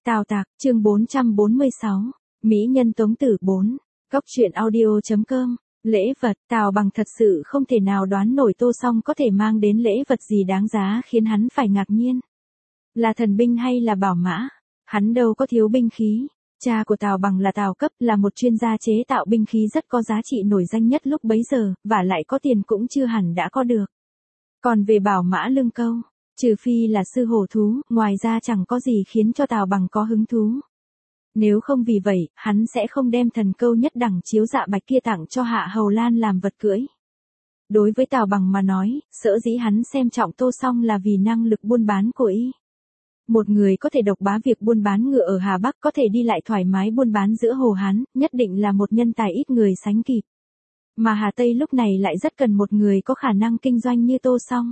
Tào Tạc, chương 446, Mỹ nhân Tống Tử 4, Góc truyện audio.com, lễ vật, Tào Bằng thật sự không thể nào đoán nổi Tô Song có thể mang đến lễ vật gì đáng giá khiến hắn phải ngạc nhiên. Là thần binh hay là bảo mã? Hắn đâu có thiếu binh khí. Cha của Tào Bằng là Tào Cấp, là một chuyên gia chế tạo binh khí rất có giá trị nổi danh nhất lúc bấy giờ, và lại có tiền cũng chưa hẳn đã có được. Còn về bảo mã lương câu, trừ phi là sư hổ thú, ngoài ra chẳng có gì khiến cho Tào Bằng có hứng thú. Nếu không vì vậy, hắn sẽ không đem thần câu nhất đẳng chiếu dạ bạch kia tặng cho Hạ Hầu Lan làm vật cưỡi. Đối với Tào Bằng mà nói, sở dĩ hắn xem trọng Tô Song là vì năng lực buôn bán của y. Một người có thể độc bá việc buôn bán ngựa ở Hà Bắc, có thể đi lại thoải mái buôn bán giữa Hồ Hán, nhất định là một nhân tài ít người sánh kịp. Mà Hà Tây lúc này lại rất cần một người có khả năng kinh doanh như Tô Song.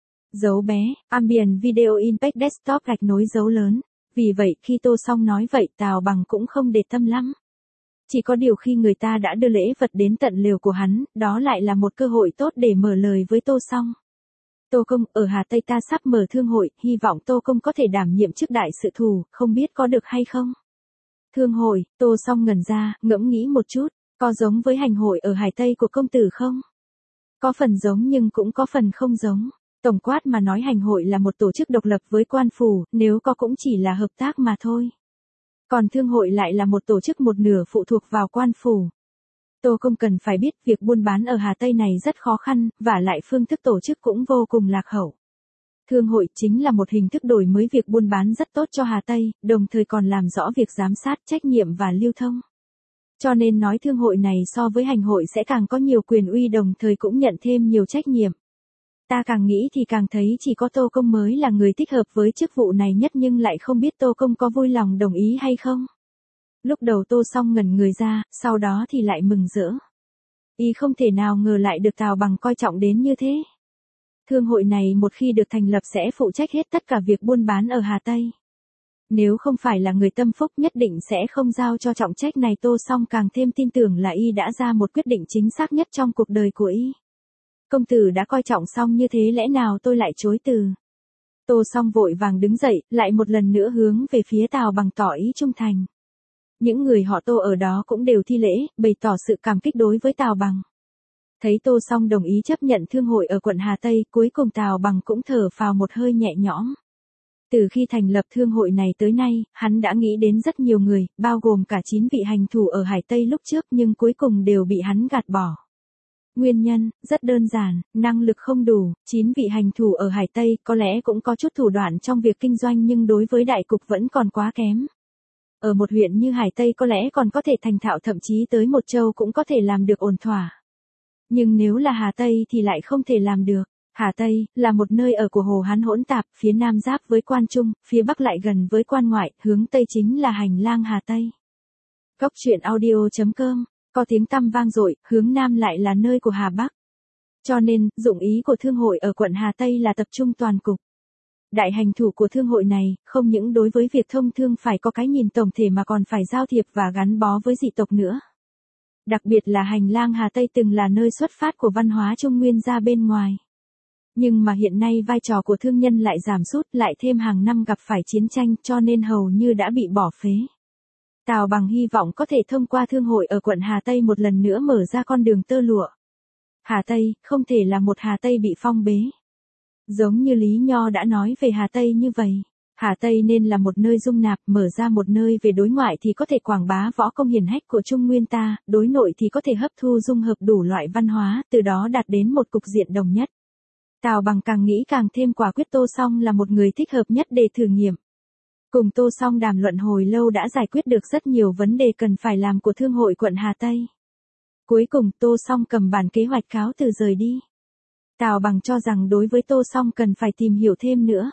Dấu bé, Ambient Video Impact Desktop gạch nối dấu lớn. Vì vậy khi Tô Song nói vậy Tào Bằng cũng không để tâm lắm. Chỉ có điều khi người ta đã đưa lễ vật đến tận lều của hắn, đó lại là một cơ hội tốt để mở lời với Tô Song. Tô Công, ở Hà Tây ta sắp mở thương hội, hy vọng Tô Công có thể đảm nhiệm chức đại sự thủ, không biết có được hay không? Thương hội, Tô Song ngẩn ra, ngẫm nghĩ một chút, có giống với hành hội ở Hải Tây của công tử không? Có phần giống nhưng cũng có phần không giống. Tổng quát mà nói hành hội là một tổ chức độc lập với quan phủ, nếu có cũng chỉ là hợp tác mà thôi. Còn thương hội lại là một tổ chức một nửa phụ thuộc vào quan phủ. Tô Công cần phải biết việc buôn bán ở Hà Tây này rất khó khăn, và lại phương thức tổ chức cũng vô cùng lạc hậu. Thương hội chính là một hình thức đổi mới việc buôn bán rất tốt cho Hà Tây, đồng thời còn làm rõ việc giám sát, trách nhiệm và lưu thông. Cho nên nói thương hội này so với hành hội sẽ càng có nhiều quyền uy đồng thời cũng nhận thêm nhiều trách nhiệm. Ta càng nghĩ thì càng thấy chỉ có Tô Công mới là người thích hợp với chức vụ này nhất nhưng lại không biết Tô Công có vui lòng đồng ý hay không. Lúc đầu Tô Song ngẩn người ra, sau đó thì lại mừng rỡ. Y không thể nào ngờ lại được Tào Bằng coi trọng đến như thế. Thương hội này một khi được thành lập sẽ phụ trách hết tất cả việc buôn bán ở Hà Tây. Nếu không phải là người tâm phúc nhất định sẽ không giao cho trọng trách này. Tô Song càng thêm tin tưởng là Y đã ra một quyết định chính xác nhất trong cuộc đời của Y. Công tử đã coi trọng xong như thế lẽ nào tôi lại chối từ. Tô Song vội vàng đứng dậy, lại một lần nữa hướng về phía Tào Bằng tỏ ý trung thành. Những người họ Tô ở đó cũng đều thi lễ, bày tỏ sự cảm kích đối với Tào Bằng. Thấy Tô Song đồng ý chấp nhận thương hội ở quận Hà Tây, cuối cùng Tào Bằng cũng thở phào một hơi nhẹ nhõm. Từ khi thành lập thương hội này tới nay, hắn đã nghĩ đến rất nhiều người, bao gồm cả 9 vị hành thủ ở Hải Tây lúc trước nhưng cuối cùng đều bị hắn gạt bỏ. Nguyên nhân, rất đơn giản, năng lực không đủ, 9 vị hành thủ ở Hải Tây có lẽ cũng có chút thủ đoạn trong việc kinh doanh nhưng đối với đại cục vẫn còn quá kém. Ở một huyện như Hải Tây có lẽ còn có thể thành thạo thậm chí tới một châu cũng có thể làm được ổn thỏa. Nhưng nếu là Hà Tây thì lại không thể làm được. Hà Tây là một nơi ở của Hồ Hán hỗn tạp, phía nam giáp với quan Trung, phía bắc lại gần với quan ngoại, hướng Tây chính là hành lang Hà Tây. Góc truyện audio.com, có tiếng tăm vang dội, hướng nam lại là nơi của Hà Bắc. Cho nên, dụng ý của thương hội ở quận Hà Tây là tập trung toàn cục. Đại hành thủ của thương hội này, không những đối với việc thông thương phải có cái nhìn tổng thể mà còn phải giao thiệp và gắn bó với dị tộc nữa. Đặc biệt là hành lang Hà Tây từng là nơi xuất phát của văn hóa Trung Nguyên ra bên ngoài. Nhưng mà hiện nay vai trò của thương nhân lại giảm sút, lại thêm hàng năm gặp phải chiến tranh cho nên hầu như đã bị bỏ phế. Tào Bằng hy vọng có thể thông qua thương hội ở quận Hà Tây một lần nữa mở ra con đường tơ lụa. Hà Tây, không thể là một Hà Tây bị phong bế. Giống như Lý Nho đã nói về Hà Tây như vậy. Hà Tây nên là một nơi dung nạp, mở ra một nơi về đối ngoại thì có thể quảng bá võ công hiển hách của Trung Nguyên ta, đối nội thì có thể hấp thu dung hợp đủ loại văn hóa, từ đó đạt đến một cục diện đồng nhất. Tào Bằng càng nghĩ càng thêm quả quyết Tô Song là một người thích hợp nhất để thử nghiệm. Cùng Tô Song đàm luận hồi lâu đã giải quyết được rất nhiều vấn đề cần phải làm của thương hội quận Hà Tây. Cuối cùng Tô Song cầm bản kế hoạch cáo từ rời đi. Tào Bằng cho rằng đối với Tô Song cần phải tìm hiểu thêm nữa.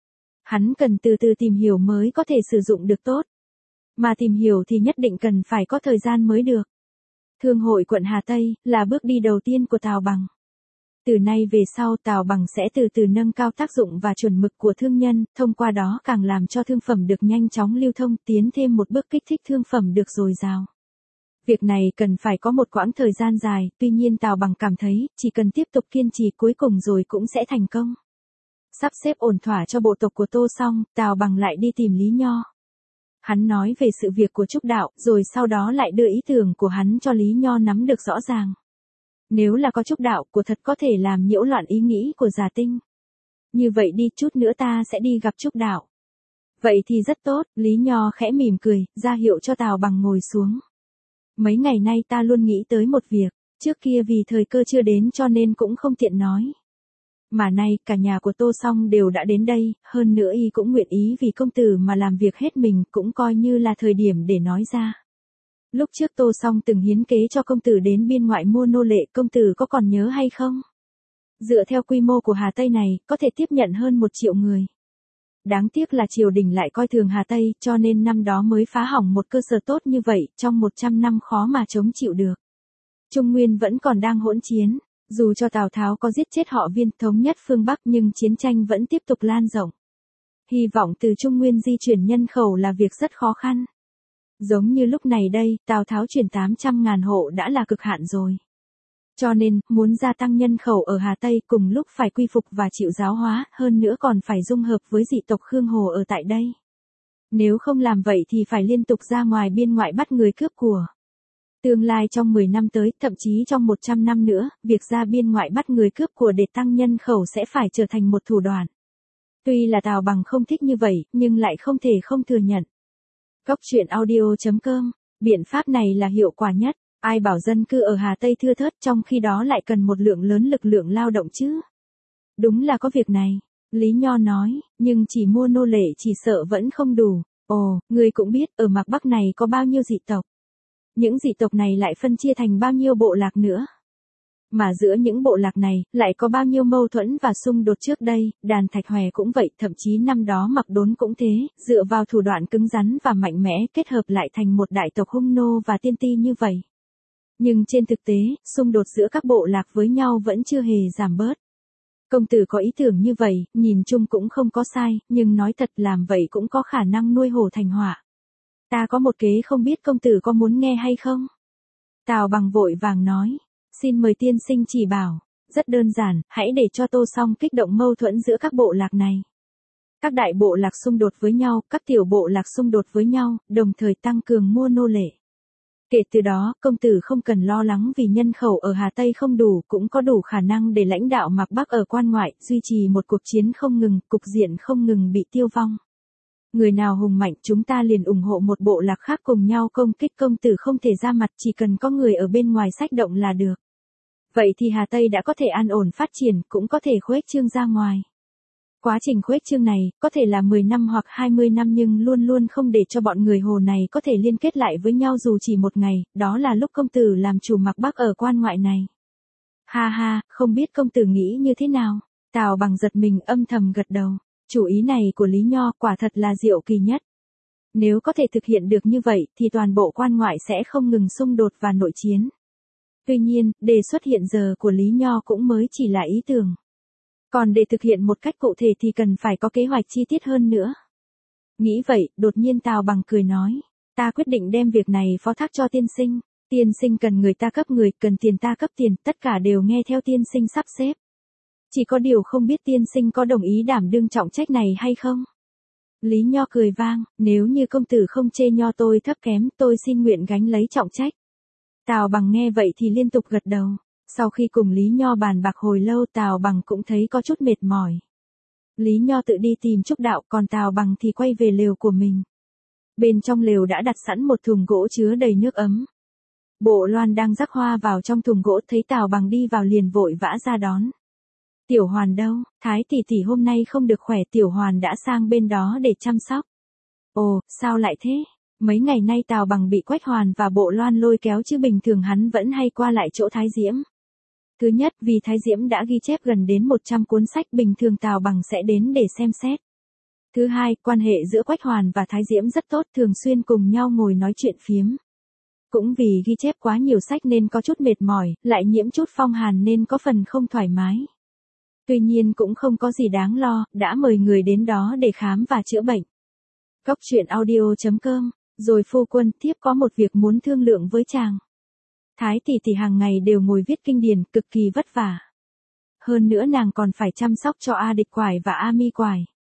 Hắn cần từ từ tìm hiểu mới có thể sử dụng được tốt. Mà tìm hiểu thì nhất định cần phải có thời gian mới được. Thương hội quận Hà Tây là bước đi đầu tiên của Tào Bằng. Từ nay về sau Tào Bằng sẽ từ từ nâng cao tác dụng và chuẩn mực của thương nhân, thông qua đó càng làm cho thương phẩm được nhanh chóng lưu thông, tiến thêm một bước kích thích thương phẩm được dồi dào. Việc này cần phải có một quãng thời gian dài, tuy nhiên Tào Bằng cảm thấy, chỉ cần tiếp tục kiên trì cuối cùng rồi cũng sẽ thành công. Sắp xếp ổn thỏa cho bộ tộc của Tô xong, Tào Bằng lại đi tìm Lý Nho. Hắn nói về sự việc của Trúc Đạo, rồi sau đó lại đưa ý tưởng của hắn cho Lý Nho nắm được rõ ràng. Nếu là có Trúc Đạo, của thật có thể làm nhiễu loạn ý nghĩ của Già Tinh. Như vậy đi, chút nữa ta sẽ đi gặp Trúc Đạo. Vậy thì rất tốt, Lý Nho khẽ mỉm cười, ra hiệu cho Tào Bằng ngồi xuống. Mấy ngày nay ta luôn nghĩ tới một việc, trước kia vì thời cơ chưa đến cho nên cũng không tiện nói. Mà nay, cả nhà của Tô Song đều đã đến đây, hơn nữa y cũng nguyện ý vì công tử mà làm việc hết mình, cũng coi như là thời điểm để nói ra. Lúc trước Tô Song từng hiến kế cho công tử đến biên ngoại mua nô lệ, công tử có còn nhớ hay không? Dựa theo quy mô của Hà Tây này, có thể tiếp nhận hơn 1 triệu người. Đáng tiếc là triều đình lại coi thường Hà Tây, cho nên năm đó mới phá hỏng một cơ sở tốt như vậy, trong 100 năm khó mà chống chịu được. Trung Nguyên vẫn còn đang hỗn chiến, dù cho Tào Tháo có giết chết họ Viên thống nhất phương Bắc nhưng chiến tranh vẫn tiếp tục lan rộng. Hy vọng từ Trung Nguyên di chuyển nhân khẩu là việc rất khó khăn. Giống như lúc này đây, Tào Tháo chuyển 800.000 hộ đã là cực hạn rồi. Cho nên, muốn gia tăng nhân khẩu ở Hà Tây cùng lúc phải quy phục và chịu giáo hóa, hơn nữa còn phải dung hợp với dị tộc Khương Hồ ở tại đây. Nếu không làm vậy thì phải liên tục ra ngoài biên ngoại bắt người cướp của. Tương lai trong 10 năm tới, thậm chí trong 100 năm nữa, việc ra biên ngoại bắt người cướp của để tăng nhân khẩu sẽ phải trở thành một thủ đoạn. Tuy là Tào Bằng không thích như vậy, nhưng lại không thể không thừa nhận. Cốc truyện audio.com, biện pháp này là hiệu quả nhất. Ai bảo dân cư ở Hà Tây thưa thớt trong khi đó lại cần một lượng lớn lực lượng lao động chứ? Đúng là có việc này, Lý Nho nói, nhưng chỉ mua nô lệ chỉ sợ vẫn không đủ. Ồ, người cũng biết ở Mạc Bắc này có bao nhiêu dị tộc. Những dị tộc này lại phân chia thành bao nhiêu bộ lạc nữa. Mà giữa những bộ lạc này, lại có bao nhiêu mâu thuẫn và xung đột trước đây, đàn Thạch Hòe cũng vậy, thậm chí năm đó Mạc Đốn cũng thế, dựa vào thủ đoạn cứng rắn và mạnh mẽ kết hợp lại thành một đại tộc hung nô và tiên ti như vậy. Nhưng trên thực tế, xung đột giữa các bộ lạc với nhau vẫn chưa hề giảm bớt. Công tử có ý tưởng như vậy, nhìn chung cũng không có sai, nhưng nói thật làm vậy cũng có khả năng nuôi hổ thành họa. Ta có một kế không biết công tử có muốn nghe hay không? Tào Bằng vội vàng nói, xin mời tiên sinh chỉ bảo, rất đơn giản, hãy để cho Tô Song kích động mâu thuẫn giữa các bộ lạc này. Các đại bộ lạc xung đột với nhau, các tiểu bộ lạc xung đột với nhau, đồng thời tăng cường mua nô lệ. Kể từ đó, công tử không cần lo lắng vì nhân khẩu ở Hà Tây không đủ, cũng có đủ khả năng để lãnh đạo Mạc Bắc ở quan ngoại, duy trì một cuộc chiến không ngừng, cục diện không ngừng bị tiêu vong. Người nào hùng mạnh chúng ta liền ủng hộ một bộ lạc khác cùng nhau công kích, công tử không thể ra mặt, chỉ cần có người ở bên ngoài xách động là được. Vậy thì Hà Tây đã có thể an ổn phát triển, cũng có thể khuếch trương ra ngoài. Quá trình khuếch trương này, có thể là 10 năm hoặc 20 năm nhưng luôn luôn không để cho bọn người Hồ này có thể liên kết lại với nhau dù chỉ một ngày, đó là lúc công tử làm chủ Mạc Bắc ở quan ngoại này. Ha ha, không biết công tử nghĩ như thế nào? Tào Bằng giật mình âm thầm gật đầu. Chủ ý này của Lý Nho quả thật là diệu kỳ nhất. Nếu có thể thực hiện được như vậy thì toàn bộ quan ngoại sẽ không ngừng xung đột và nội chiến. Tuy nhiên, đề xuất hiện giờ của Lý Nho cũng mới chỉ là ý tưởng. Còn để thực hiện một cách cụ thể thì cần phải có kế hoạch chi tiết hơn nữa. Nghĩ vậy, đột nhiên Tào Bằng cười nói, ta quyết định đem việc này phó thác cho tiên sinh. Tiên sinh cần người ta cấp người, cần tiền ta cấp tiền, tất cả đều nghe theo tiên sinh sắp xếp. Chỉ có điều không biết tiên sinh có đồng ý đảm đương trọng trách này hay không? Lý Nho cười vang, nếu như công tử không chê Nho tôi thấp kém, tôi xin nguyện gánh lấy trọng trách. Tào Bằng nghe vậy thì liên tục gật đầu. Sau khi cùng Lý Nho bàn bạc hồi lâu, Tào Bằng cũng thấy có chút mệt mỏi. Lý Nho tự đi tìm Trúc Đạo, còn Tào Bằng thì quay về lều của mình. Bên trong lều đã đặt sẵn một thùng gỗ chứa đầy nước ấm. Bộ Loan đang rắc hoa vào trong thùng gỗ, thấy Tào Bằng đi vào liền vội vã ra đón. Tiểu Hoàn đâu? Thái tỷ tỷ hôm nay không được khỏe, Tiểu Hoàn đã sang bên đó để chăm sóc. Ồ, sao lại thế? Mấy ngày nay Tào Bằng bị Quách Hoàn và Bộ Loan lôi kéo chứ bình thường hắn vẫn hay qua lại chỗ Thái Diễm. Thứ nhất, vì Thái Diễm đã ghi chép gần đến 100 cuốn sách bình thường Tào Bằng sẽ đến để xem xét. Thứ hai, quan hệ giữa Quách Hoàn và Thái Diễm rất tốt, thường xuyên cùng nhau ngồi nói chuyện phiếm. Cũng vì ghi chép quá nhiều sách nên có chút mệt mỏi, lại nhiễm chút phong hàn nên có phần không thoải mái. Tuy nhiên cũng không có gì đáng lo, đã mời người đến đó để khám và chữa bệnh. Cốc truyện audio.com, rồi phu quân tiếp có một việc muốn thương lượng với chàng. Thái tỷ tỷ hàng ngày đều ngồi viết kinh điển, cực kỳ vất vả. Hơn nữa nàng còn phải chăm sóc cho A Địch Quải và A Mi Quải.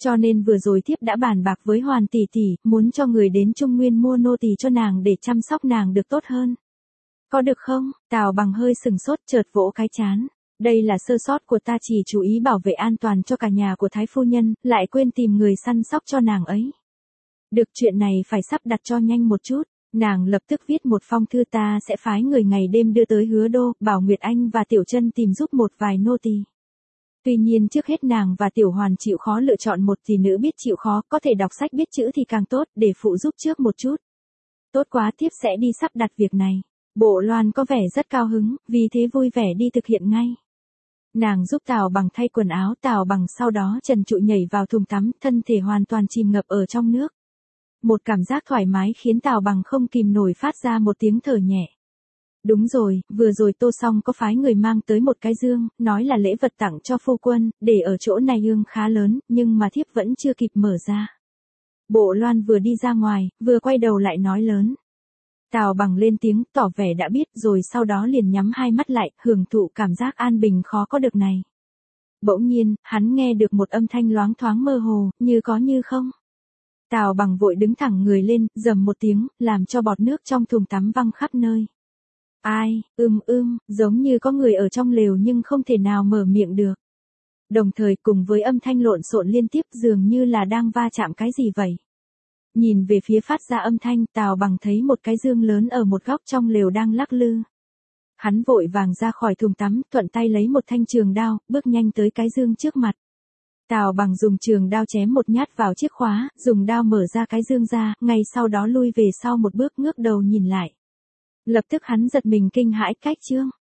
Cho nên vừa rồi thiếp đã bàn bạc với Hoàn tỷ tỷ, muốn cho người đến Trung Nguyên mua nô tỳ cho nàng để chăm sóc nàng được tốt hơn. Có được không? Tào Bằng hơi sừng sốt chợt vỗ cái trán. Đây là sơ sót của ta, chỉ chú ý bảo vệ an toàn cho cả nhà của Thái phu nhân, lại quên tìm người săn sóc cho nàng ấy. Được, chuyện này phải sắp đặt cho nhanh một chút. Nàng lập tức viết một phong thư, ta sẽ phái người ngày đêm đưa tới Hứa Đô, bảo Nguyệt Anh và Tiểu Chân tìm giúp một vài nô tỳ. Tuy nhiên trước hết nàng và Tiểu Hoàn chịu khó lựa chọn một tỷ nữ biết chịu khó, có thể đọc sách biết chữ thì càng tốt, để phụ giúp trước một chút. Tốt quá, thiếp sẽ đi sắp đặt việc này. Bộ Loan có vẻ rất cao hứng, vì thế vui vẻ đi thực hiện ngay. Nàng giúp Tào Bằng thay quần áo, Tào Bằng sau đó trần trụi nhảy vào thùng tắm, thân thể hoàn toàn chìm ngập ở trong nước. Một cảm giác thoải mái khiến Tào Bằng không kìm nổi phát ra một tiếng thở nhẹ. Đúng rồi, vừa rồi Tô Song có phái người mang tới một cái dương, nói là lễ vật tặng cho phu quân, để ở chỗ này ương khá lớn, nhưng mà thiếp vẫn chưa kịp mở ra. Bộ Loan vừa đi ra ngoài, vừa quay đầu lại nói lớn. Tào Bằng lên tiếng, tỏ vẻ đã biết, rồi sau đó liền nhắm hai mắt lại, hưởng thụ cảm giác an bình khó có được này. Bỗng nhiên, hắn nghe được một âm thanh loáng thoáng mơ hồ, như có như không. Tào Bằng vội đứng thẳng người lên, rầm một tiếng, làm cho bọt nước trong thùng tắm văng khắp nơi. Ai, giống như có người ở trong lều nhưng không thể nào mở miệng được. Đồng thời cùng với âm thanh lộn xộn liên tiếp dường như là đang va chạm cái gì vậy. Nhìn về phía phát ra âm thanh, Tào Bằng thấy một cái dương lớn ở một góc trong lều đang lắc lư. Hắn vội vàng ra khỏi thùng tắm, thuận tay lấy một thanh trường đao, bước nhanh tới cái dương trước mặt. Tào Bằng dùng trường đao chém một nhát vào chiếc khóa, dùng đao mở ra cái dương ra, ngay sau đó lui về sau một bước ngước đầu nhìn lại. Lập tức hắn giật mình kinh hãi, cách chương.